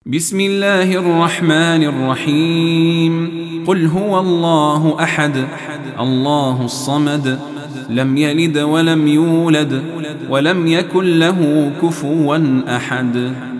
بسم الله الرحمن الرحيم. قل هو الله أحد الله الصمد لم يلد ولم يولد ولم يكن له كفوا أحد.